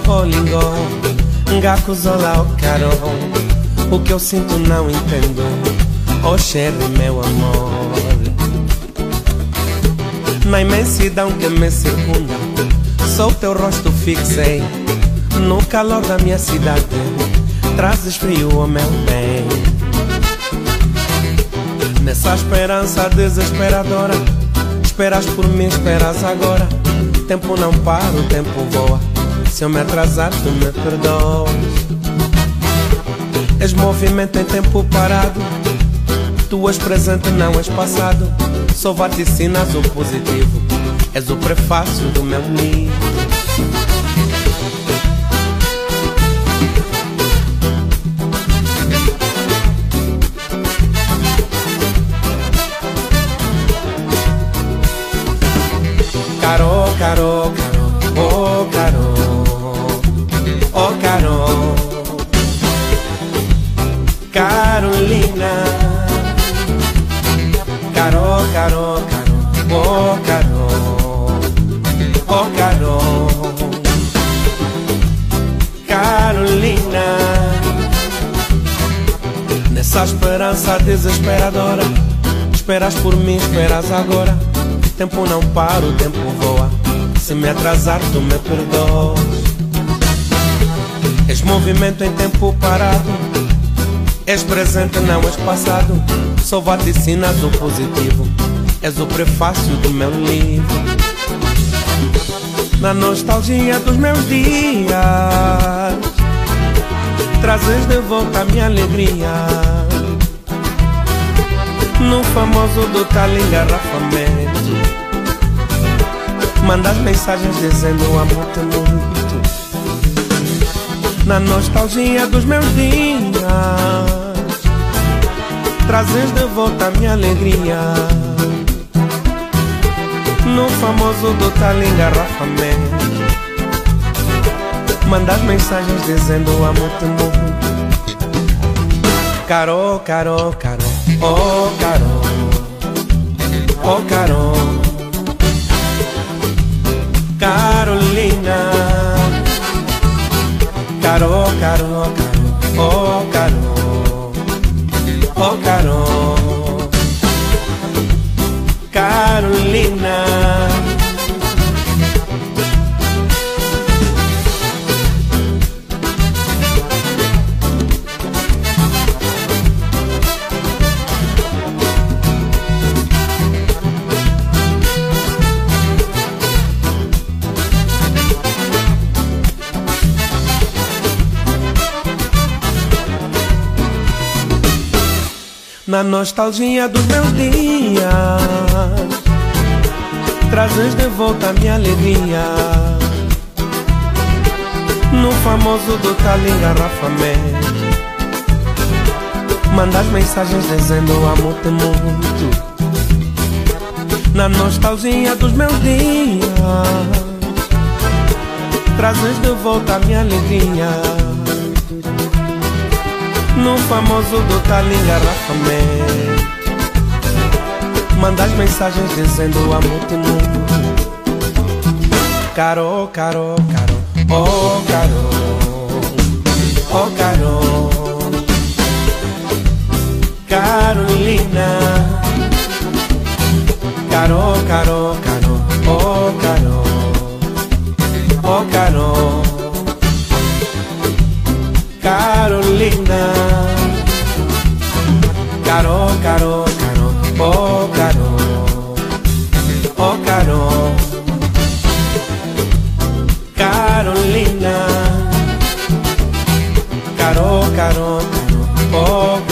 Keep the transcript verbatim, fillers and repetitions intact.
lingó, ngaku zola, oh caro. O que eu sinto não entendo, oh Sherry, meu amor. Na imensidão que me circunda, só o teu rosto fixei. No calor da minha cidade, trazes frio, oh meu bem. Nessa esperança desesperadora, esperas por mim, esperas agora. Tempo não para, o tempo voa. Se eu me atrasar, tu me perdoas. És movimento em tempo parado, tu és presente, não és passado. Só vaticinas o positivo, és o prefácio do meu livro. Caro, caro, caro, oh caro, oh caro, Carolina. Caro, caro, caro, oh caro, oh caro, Carolina. Nessa esperança desesperadora, esperas por mim, esperas agora. Tempo não para, o tempo voa. Se me atrasar, tu me perdoas. És movimento em tempo parado, és presente, não és passado. Só vaticinas o positivo, és o prefácio do meu livro. Na nostalgia dos meus dias, trazes de volta a minha alegria. No famoso do tal engarrafamento, mandas mensagens dizendo amo-te muito. Na nostalgia dos meus dias, trazes de volta a minha alegria. No famoso do tal engarrafamento, mandas mensagens dizendo amo-te muito. Caro, caro, caro, oh caro, oh caro, Carolina. Caro, caro, caro, oh caro, oh caro, Carolina. Na nostalgia dos meus dias, trazes de volta a minha alegria. No famoso do tal engarrafamento, mandas mensagens dizendo amo-te muito. Na nostalgia dos meus dias, trazes de volta a minha alegria. No famoso do tal engarrafamento, mandas mensagens dizendo amo-te muito. Caro, caro, caro, oh caro, oh caro, Carolina. Caro, caro, caro, oh caro, oh caro, Carolina. Caro, caro, caro, oh caro, oh caro, Carolina. Caro, caro, caro, oh